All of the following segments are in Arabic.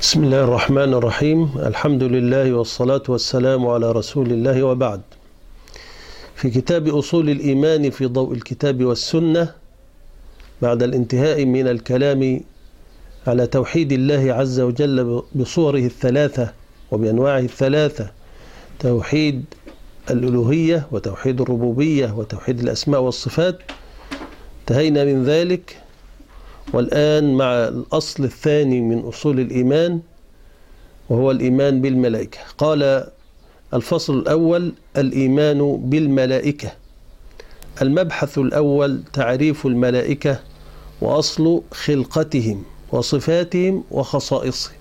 بسم الله الرحمن الرحيم. الحمد لله والصلاة والسلام على رسول الله، وبعد. في كتاب أصول الإيمان في ضوء الكتاب والسنة، بعد الانتهاء من الكلام على توحيد الله عز وجل بصوره الثلاثة وبأنواعه الثلاثة، توحيد الألوهية وتوحيد الربوبية وتوحيد الأسماء والصفات، انتهينا من ذلك. والآن مع الأصل الثاني من أصول الإيمان، وهو الإيمان بالملائكة. قال الفصل الأول: الإيمان بالملائكة. المبحث الأول: تعريف الملائكة وأصل خلقتهم وصفاتهم وخصائصهم.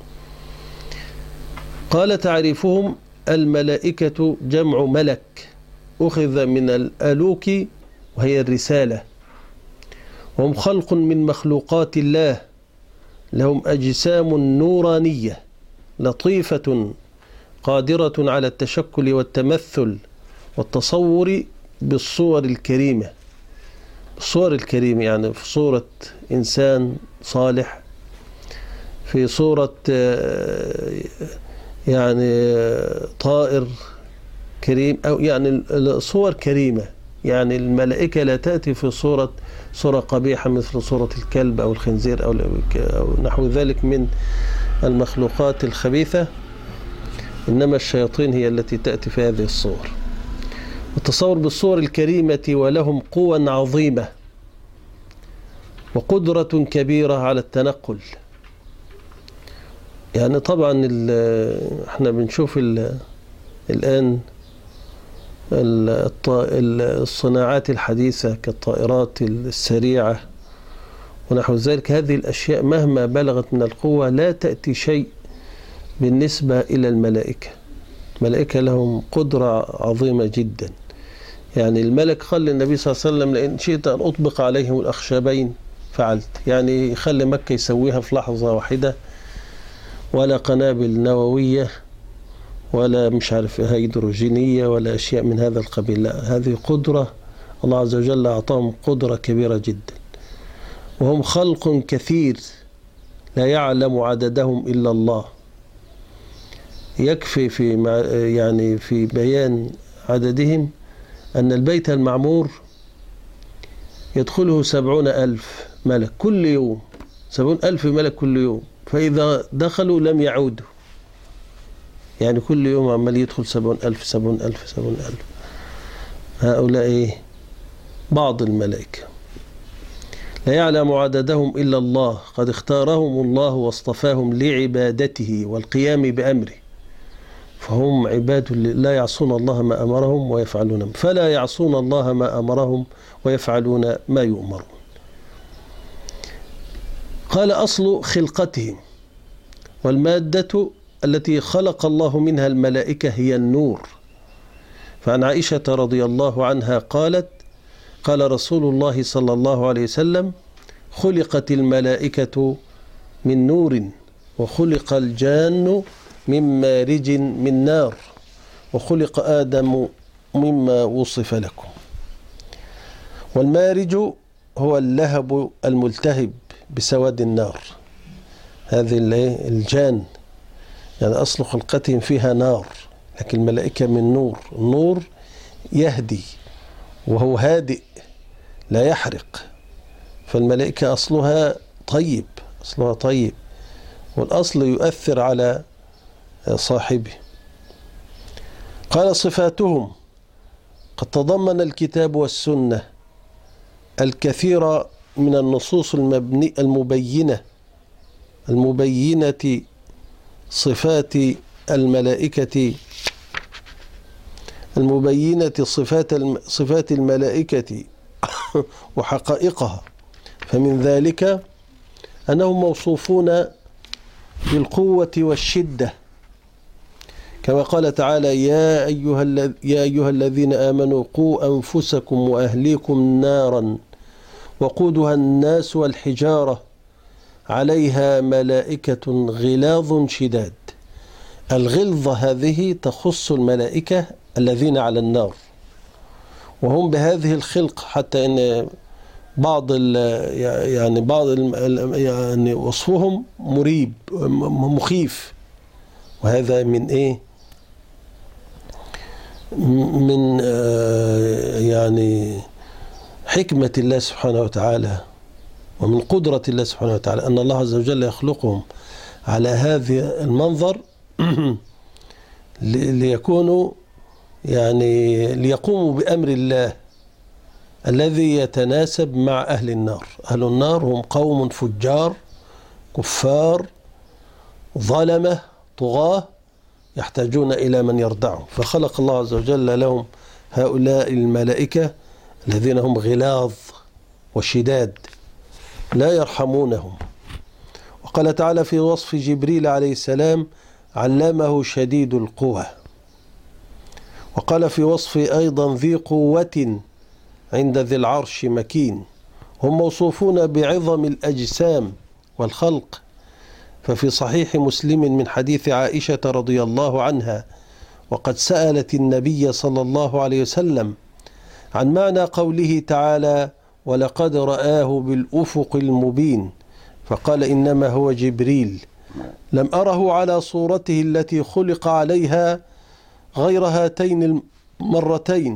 قال: تعريفهم: الملائكة جمع ملك، أخذ من الألوك وهي الرسالة، وهم خلق من مخلوقات الله، لهم أجسام نورانية لطيفة قادرة على التشكل والتمثل والتصور بالصور الكريمة. الصور الكريمة يعني في صورة إنسان صالح، في صورة يعني طائر كريم، أو يعني صور كريمة. يعني الملائكة لا تأتي في صورة قبيحة مثل صورة الكلب أو الخنزير أو نحو ذلك من المخلوقات الخبيثة، إنما الشياطين هي التي تأتي في هذه الصور. التصور بالصور الكريمة، ولهم قوى عظيمة وقدرة كبيرة على التنقل. يعني طبعا احنا بنشوف الآن الصناعات الحديثة كالطائرات السريعة ونحو ذلك، هذه الأشياء مهما بلغت من القوة لا تأتي شيء بالنسبة إلى الملائكة. الملائكة لهم قدرة عظيمة جدا. يعني الملك قال للنبي صلى الله عليه وسلم: لئن شئت أن أطبق عليهم الأخشبين فعلت. يعني يخلي مكة يسويها في لحظة واحدة، ولا قنابل نووية ولا مش عارف هيدروجينية ولا أشياء من هذا القبيل. لا، هذه قدرة الله عز وجل أعطاهم، قدرة كبيرة جدا. وهم خلق كثير لا يعلم عددهم إلا الله. يكفي في بيان عددهم أن البيت المعمور يدخله 70,000 ملك كل يوم، 70,000 ملك كل يوم، فإذا دخلوا لم يعودوا. يعني كل يوم عمال يدخل 70,000 70,000 70,000. هؤلاء بعض الملائكة لا يعلم عددهم إلا الله، قد اختارهم الله واصطفاهم لعبادته والقيام بأمره، فهم عباد لا يعصون الله ما أمرهم ويفعلون، فلا يعصون الله ما أمرهم ويفعلون ما يؤمرون. قال: أصل خلقتهم. والمادة التي خلق الله منها الملائكة هي النور. فعن عائشة رضي الله عنها قالت: قال رسول الله صلى الله عليه وسلم: خلقت الملائكة من نور، وخلق الجان من مارج من نار، وخلق آدم مما وصف لكم. والمارج هو اللهب الملتهب بسواد النار. هذه الجان يعني أصل خلقتهم فيها نار، لكن الملائكة من نور. النور يهدي وهو هادئ لا يحرق، فالملائكة أصلها طيب، أصلها طيب، والأصل يؤثر على صاحبه. قال: صفاتهم. قد تضمن الكتاب والسنة الكثير من النصوص المبينة صفات الملائكة، صفات الملائكة وحقائقها. فمن ذلك أنهم موصوفون بالقوة والشدة، كما قال تعالى: يا أيها الذين آمنوا قوا أنفسكم وأهليكم نارا وقودها الناس والحجارة عليها ملائكة غلاظ شداد. الغلظة هذه تخص الملائكة الذين على النار، وهم بهذه الخلق، حتى إن بعض يعني وصفهم مريب مخيف، وهذا من ايه؟ من يعني حكمة الله سبحانه وتعالى ومن قدرة الله سبحانه وتعالى أن الله عز وجل يخلقهم على هذا المنظر ليكونوا يعني ليقوموا بأمر الله الذي يتناسب مع أهل النار. أهل النار هم قوم فجار كفار ظلمة طغاة يحتاجون إلى من يردعهم، فخلق الله عز وجل لهم هؤلاء الملائكة الذين هم غلاظ وشداد لا يرحمونهم. وقال تعالى في وصف جبريل عليه السلام: علمه شديد القوى. وقال في وصف أيضا: ذي قوة عند ذي العرش مكين. هم موصوفون بعظم الأجسام والخلق. ففي صحيح مسلم من حديث عائشة رضي الله عنها وقد سألت النبي صلى الله عليه وسلم عن معنى قوله تعالى: ولقد رآه بالأفق المبين، فقال: إنما هو جبريل، لم أره على صورته التي خلق عليها غير هاتين المرتين،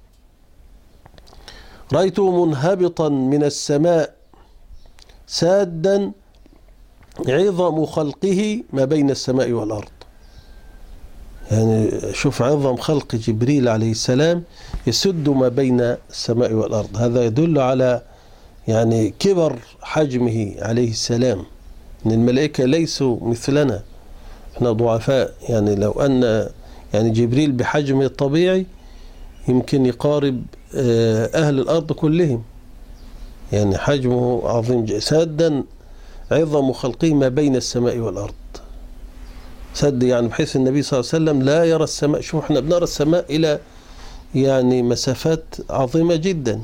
رأيته منهبطا من السماء سادا عظم خلقه ما بين السماء والأرض. يعني شوف عظم خلق جبريل عليه السلام يسد ما بين السماء والأرض. هذا يدل على يعني كبر حجمه عليه السلام. إن الملائكة ليسوا مثلنا، احنا ضعفاء. يعني لو أن يعني جبريل بحجمه الطبيعي يمكن يقارب أهل الأرض كلهم، يعني حجمه عظيم سادا عظم خلقه ما بين السماء والأرض. سد يعني بحيث النبي صلى الله عليه وسلم لا يرى السماء. شوف احنا بنرى السماء إلى يعني مسافات عظيمة جدا،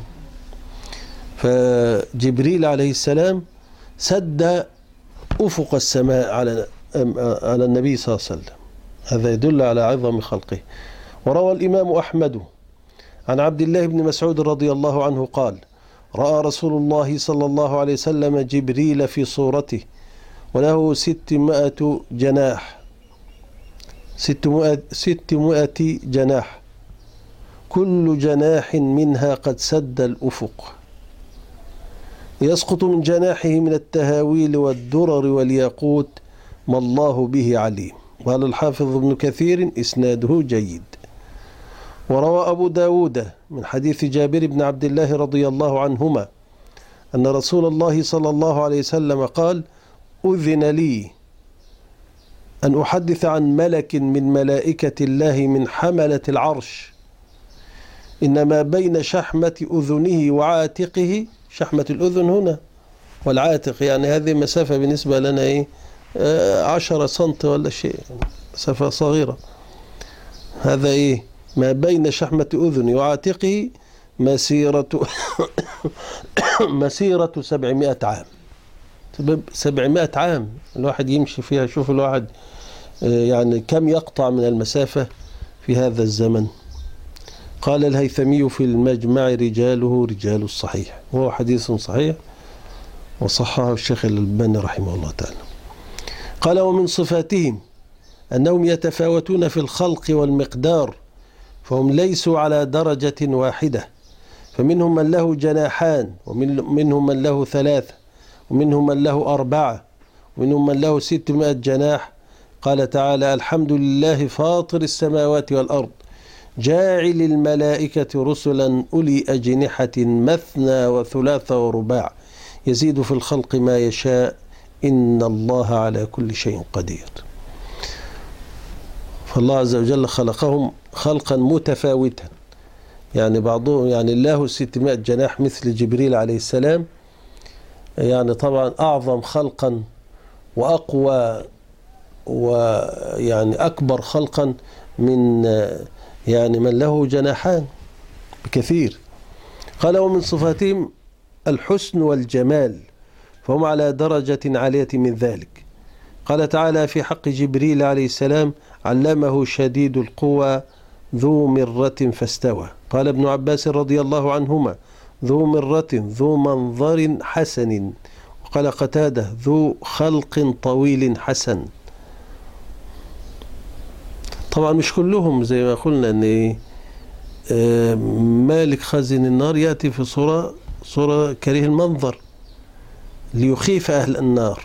فجبريل عليه السلام سد أفق السماء على النبي صلى الله عليه وسلم. هذا يدل على عظم خلقه. وروى الإمام أحمد عن عبد الله بن مسعود رضي الله عنه قال: رأى رسول الله صلى الله عليه وسلم جبريل في صورته وله 600 جناح، 600 جناح، كل جناح منها قد سد الأفق، يسقط من جناحه من التهاويل والدرر والياقوت ما الله به عليم. قال الحافظ ابن كثير: إسناده جيد. وروى أبو داود من حديث جابر بن عبد الله رضي الله عنهما أن رسول الله صلى الله عليه وسلم قال: أذن لي أن أحدث عن ملك من ملائكة الله من حملة العرش، إنما بين شحمة أذنه وعاتقه، شحمة الأذن هنا والعاتق يعني هذه مسافة بالنسبة لنا 10 سنت ولا شيء، مسافة صغيرة. هذا ما بين شحمة أذنه وعاتقه مسيرة 700 عام. 700 عام الواحد يمشي فيها. شوف الواحد يعني كم يقطع من المسافة في هذا الزمن. قال الهيثمي في المجمع: رجاله رجال الصحيح، وهو حديث صحيح وصححه الشيخ الألباني رحمه الله تعالى. قال: ومن صفاتهم أنهم يتفاوتون في الخلق والمقدار، فهم ليسوا على درجة واحدة، فمنهم من له جناحان، ومنهم من له 3، ومنهم من له 4، ومنهم من له 600 جناح. قال تعالى: الحمد لله فاطر السماوات والأرض جاعل الملائكة رسلا أولي أجنحة مثنى وثلاث ورباع يزيد في الخلق ما يشاء إن الله على كل شيء قدير. فالله عز وجل خلقهم خلقا متفاوتا، يعني بعضهم يعني له 600 جناح مثل جبريل عليه السلام، يعني طبعا أعظم خلقا وأقوى ويعني أكبر خلقا من يعني من له جناحان بكثير. قال: ومن صفاتهم الحسن والجمال، فهم على درجة عالية من ذلك. قال تعالى في حق جبريل عليه السلام: علمه شديد القوى ذو مرة فاستوى. قال ابن عباس رضي الله عنهما: ذو مرة ذو منظر حسن. وقال قتادة ذو خلق طويل حسن. طبعا مش كلهم زي ما قلنا ان مالك خازن النار يأتي في صورة كريه المنظر ليخيف أهل النار،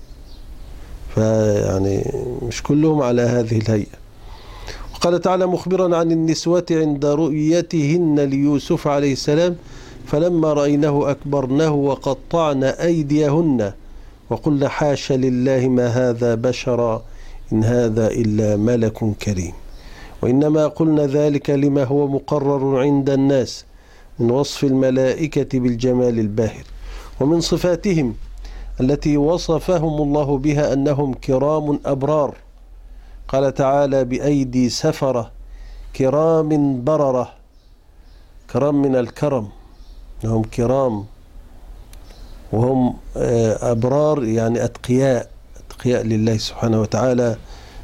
فيعني مش كلهم على هذه الهيئة. وقال تعالى مخبرا عن النسوة عند رؤيتهن ليوسف عليه السلام فلما رأينه أكبرنه وقطعن أيديهن وقلنا حاش لله ما هذا بشرا إن هذا إلا ملك كريم. وإنما قلنا ذلك لما هو مقرر عند الناس من وصف الملائكة بالجمال الباهر، ومن صفاتهم التي وصفهم الله بها أنهم كرام أبرار. قال تعالى بأيدي سفرة كرام بررة. كرام من الكرم، هم كرام وهم أبرار يعني أتقياء لله سبحانه وتعالى،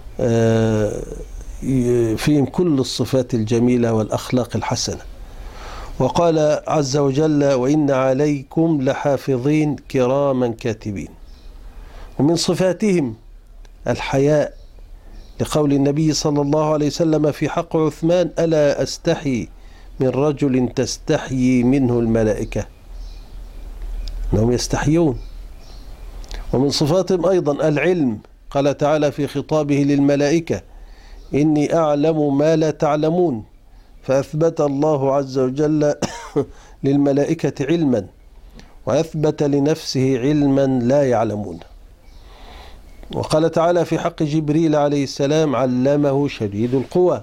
فيهم كل الصفات الجميلة والأخلاق الحسنة. وقال عز وجل وإن عليكم لحافظين كراما كاتبين. ومن صفاتهم الحياء، لقول النبي صلى الله عليه وسلم في حق عثمان ألا أستحي من رجل تستحيي منه الملائكة، أنهم يستحيون. ومن صفاتهم أيضا العلم، قال تعالى في خطابه للملائكة إني أعلم ما لا تعلمون، فأثبت الله عز وجل للملائكة علما وأثبت لنفسه علما لا يعلمون. وقال تعالى في حق جبريل عليه السلام علمه شديد القوى.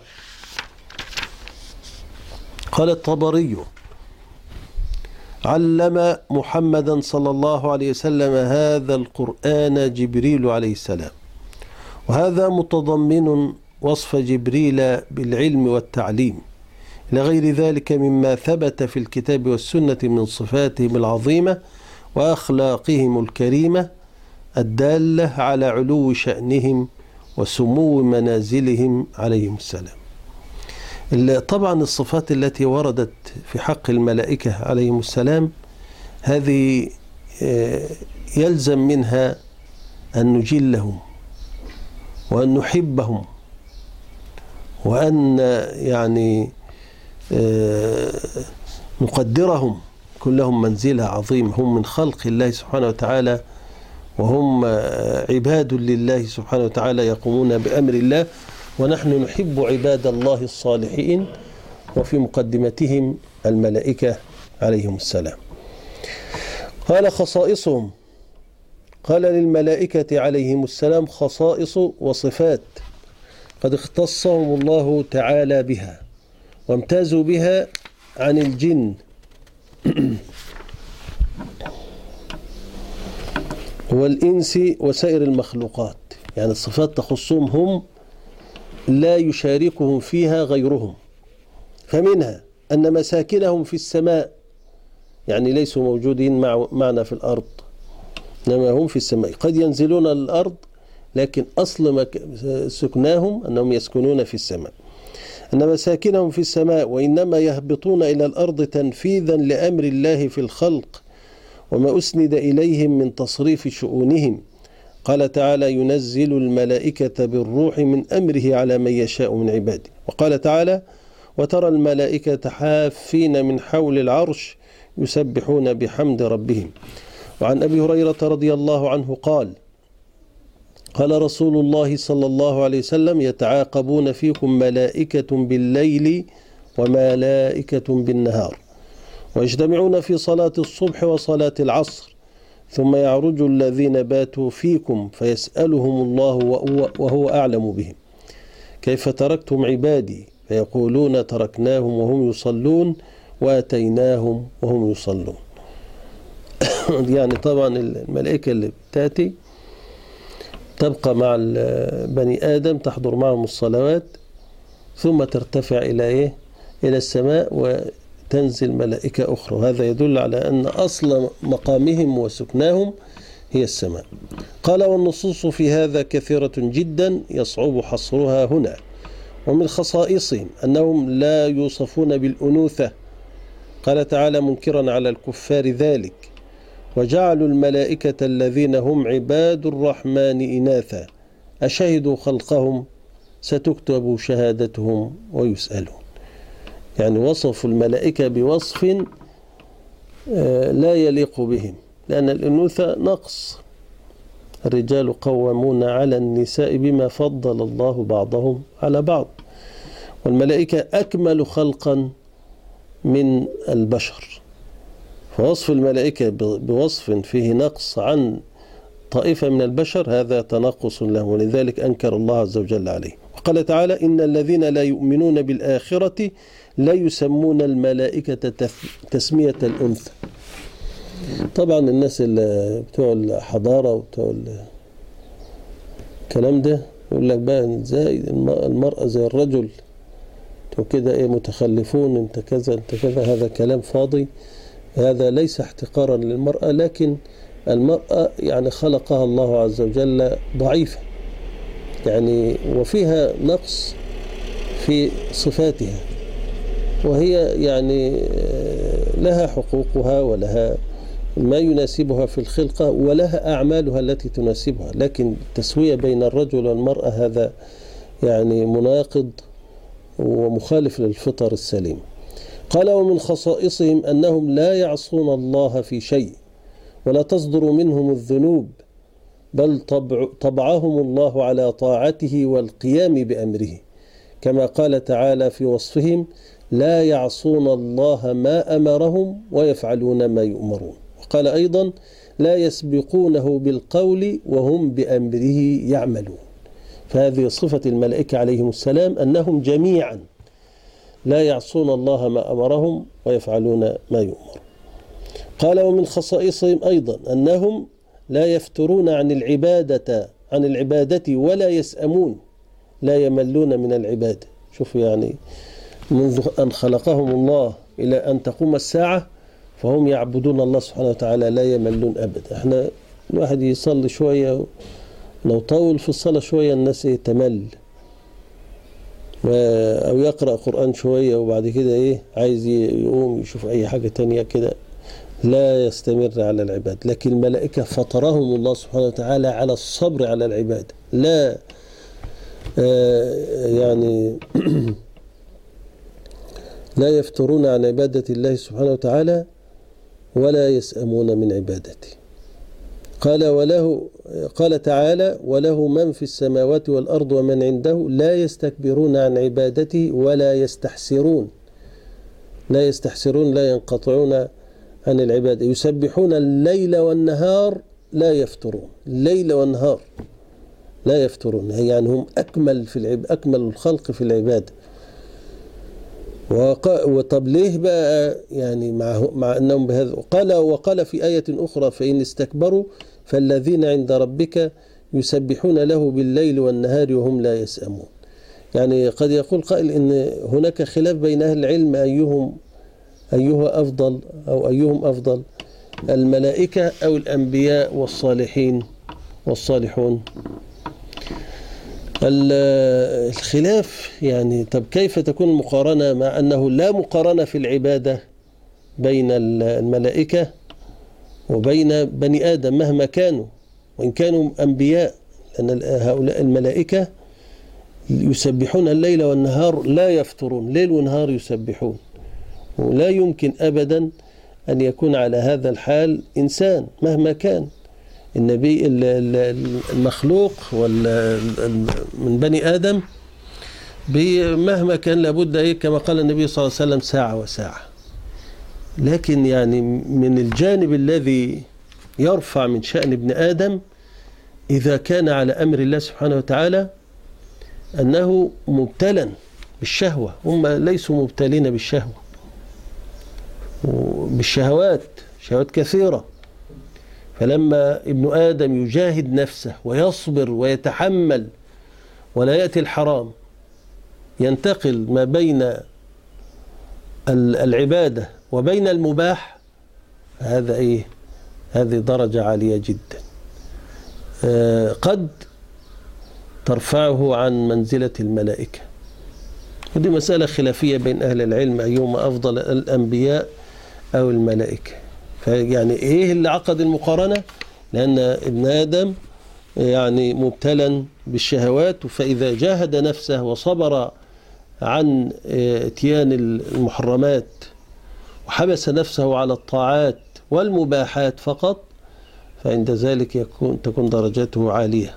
قال الطبري علم محمدا صلى الله عليه وسلم هذا القرآن جبريل عليه السلام، وهذا متضمن وصف جبريل بالعلم والتعليم إلى غير ذلك مما ثبت في الكتاب والسنة من صفاتهم العظيمة وأخلاقهم الكريمة الدالة على علو شأنهم وسمو منازلهم عليهم السلام. طبعا الصفات التي وردت في حق الملائكة عليهم السلام هذه يلزم منها أن نجلهم وأن نحبهم وأن يعني نقدرهم، كلهم منزلة عظيمة، هم من خلق الله سبحانه وتعالى وهم عباد لله سبحانه وتعالى يقومون بأمر الله، ونحن نحب عباد الله الصالحين وفي مقدمتهم الملائكة عليهم السلام. قال خصائصهم، قال للملائكة عليهم السلام خصائص وصفات قد اختصهم الله تعالى بها وامتازوا بها عن الجن والإنس وسائر المخلوقات، يعني الصفات تخصهم هم لا يشاركهم فيها غيرهم. فمنها أن مساكنهم في السماء، يعني ليسوا موجودين معنا في الأرض إنما هم في السماء، قد ينزلون الأرض لكن أصل سكناهم أنهم يسكنون في السماء. أن مساكنهم في السماء وإنما يهبطون إلى الأرض تنفيذا لأمر الله في الخلق وما أسند إليهم من تصريف شؤونهم. قال تعالى ينزل الملائكة بالروح من أمره على من يشاء من عباده. وقال تعالى وترى الملائكة حافين من حول العرش يسبحون بحمد ربهم. وعن أبي هريرة رضي الله عنه قال قال رسول الله صلى الله عليه وسلم يتعاقبون فيكم ملائكة بالليل وملائكة بالنهار ويجتمعون في صلاة الصبح وصلاة العصر ثم يعرج الذين باتوا فيكم فيسألهم الله وهو أعلم بهم كيف تركتم عبادي فيقولون تركناهم وهم يصلون وأتيناهم وهم يصلون. يعني طبعا الملائكة اللي بتأتي تبقى مع بني آدم تحضر معهم الصلوات ثم ترتفع إلى السماء وتنزل ملائكة أخرى، وهذا يدل على أن أصل مقامهم وسكناهم هي السماء. قال والنصوص في هذا كثيرة جدا يصعب حصرها هنا. ومن خصائصهم أنهم لا يوصفون بالأنوثة. قال تعالى منكرا على الكفار ذلك: وجعلوا الملائكة الذين هم عباد الرحمن إناثا أشهدوا خلقهم ستكتب شهادتهم ويسألون. يعني وصفوا الملائكة بوصف لا يليق بهم، لأن الأنوثة نقص. الرجال قوامون على النساء بما فضل الله بعضهم على بعض، والملائكة أكمل خلقا من البشر، فوصف الملائكة بوصف فيه نقص عن طائفة من البشر هذا تنقص له، ولذلك أنكر الله عز وجل عليه. وقال تعالى: إن الذين لا يؤمنون بالآخرة لا يسمون الملائكة تسمية الأنثى. طبعا الناس اللي بتوع الحضارة وبتوع الكلام ده يقول لك بقى ازاي المرأة زي الرجل وكده، ايه متخلفون، انت كذا انت كذا. هذا كلام فاضي، هذا ليس احتقارا للمرأة، لكن المرأة يعني خلقها الله عز وجل ضعيفة، يعني وفيها نقص في صفاتها، وهي يعني لها حقوقها ولها ما يناسبها في الخلقة ولها أعمالها التي تناسبها، لكن التسوية بين الرجل والمرأة هذا يعني مناقض ومخالف للفطر السليم. قال: ومن خصائصهم أنهم لا يعصون الله في شيء ولا تصدر منهم الذنوب، بل طبعهم الله على طاعته والقيام بأمره، كما قال تعالى في وصفهم: لا يعصون الله ما أمرهم ويفعلون ما يؤمرون. وقال أيضا: لا يسبقونه بالقول وهم بأمره يعملون. فهذه صفة الملائكة عليهم السلام، أنهم جميعا لا يعصون الله ما أمرهم ويفعلون ما يؤمر. قال: ومن خصائصهم أيضا أنهم لا يفترون عن العبادة ولا يسأمون، لا يملون من العبادة. شوفوا يعني منذ أن خلقهم الله إلى أن تقوم الساعة فهم يعبدون الله سبحانه وتعالى لا يملون أبدا. احنا الواحد يصلي شوية، لو طول في الصلاة شوية الناس يتمل، أو يقرأ قرآن شوية وبعد كده عايز يقوم يشوف أي حاجة تانية كده، لا يستمر على العباد. لكن الملائكة فطرهم الله سبحانه وتعالى على الصبر على العبادة، لا يعني لا يفترون عن عبادة الله سبحانه وتعالى ولا يسأمون من عبادته. قال تعالى: وله من في السماوات والأرض ومن عنده لا يستكبرون عن عبادته ولا يستحسرون. لا ينقطعون عن العبادة، يسبحون الليل والنهار لا يفترون. الليل والنهار لا يفترون، يعني هم أكمل الخلق في العبادة. وطب ليه بقى يعني مع أنهم بهذا؟ وقال في آية أخرى: فإن استكبروا فالذين عند ربك يسبحون له بالليل والنهار وهم لا يسأمون. يعني قد يقول قائل إن هناك خلاف بين أهل العلم أيها أفضل أو أيهم أفضل، الملائكة أو الأنبياء والصالحين والصالحون. الخلاف يعني طب كيف تكون المقارنة مع أنه لا مقارنة في العبادة بين الملائكة وبين بني آدم مهما كانوا وإن كانوا أنبياء، لأن هؤلاء الملائكة يسبحون الليل والنهار لا يفترون، ليل ونهار يسبحون، ولا يمكن أبدا أن يكون على هذا الحال إنسان مهما كان. النبي المخلوق من بني آدم مهما كان لابد كما قال النبي صلى الله عليه وسلم ساعة وساعة. لكن يعني من الجانب الذي يرفع من شأن ابن آدم إذا كان على أمر الله سبحانه وتعالى أنه مبتلا بالشهوة، هم ليسوا مبتلين بالشهوة بالشهوات، شهوات كثيرة. فلما ابن آدم يجاهد نفسه ويصبر ويتحمل ولا يأتي الحرام، ينتقل ما بين العبادة وبين المباح، هذا هذه درجة عالية جدا قد ترفعه عن منزلة الملائكة. ودي مسألة خلافية بين أهل العلم أيهما أفضل، الأنبياء أو الملائكة. فيعني إيه اللي عقد المقارنة؟ لأن ابن آدم يعني مبتلا بالشهوات، فإذا جاهد نفسه وصبر عن اتيان المحرمات وحبس نفسه على الطاعات والمباحات فقط، فعند ذلك تكون درجته عالية،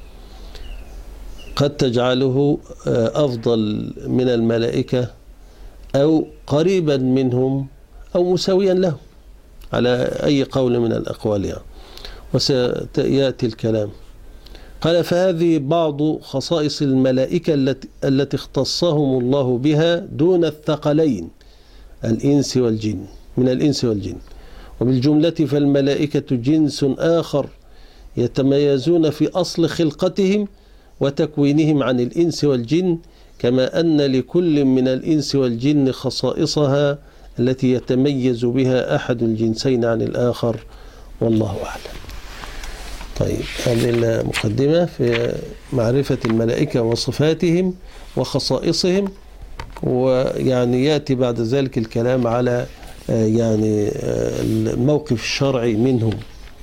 قد تجعله أفضل من الملائكة أو قريبا منهم أو مساويا لهم على أي قول من الأقوال يعني. وسيأتي الكلام. قال فهذه بعض خصائص الملائكة التي اختصهم الله بها دون الثقلين الإنس والجن من الإنس والجن. وبالجملة فالملائكة جنس آخر يتميزون في أصل خلقتهم وتكوينهم عن الإنس والجن، كما أن لكل من الإنس والجن خصائصها التي يتميز بها أحد الجنسين عن الآخر، والله أعلم. طيب، هذه المقدمة في معرفة الملائكة وصفاتهم وخصائصهم، ويعني يأتي بعد ذلك الكلام على يعني الموقف الشرعي منهم.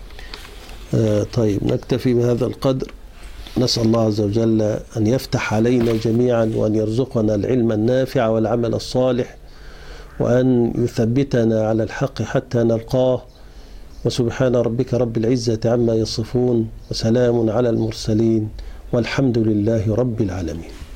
طيب، نكتفي بهذا القدر. نسأل الله عز وجل أن يفتح علينا جميعا، وأن يرزقنا العلم النافع والعمل الصالح، وأن يثبتنا على الحق حتى نلقاه. وسبحان ربك رب العزة عما يصفون، وسلام على المرسلين، والحمد لله رب العالمين.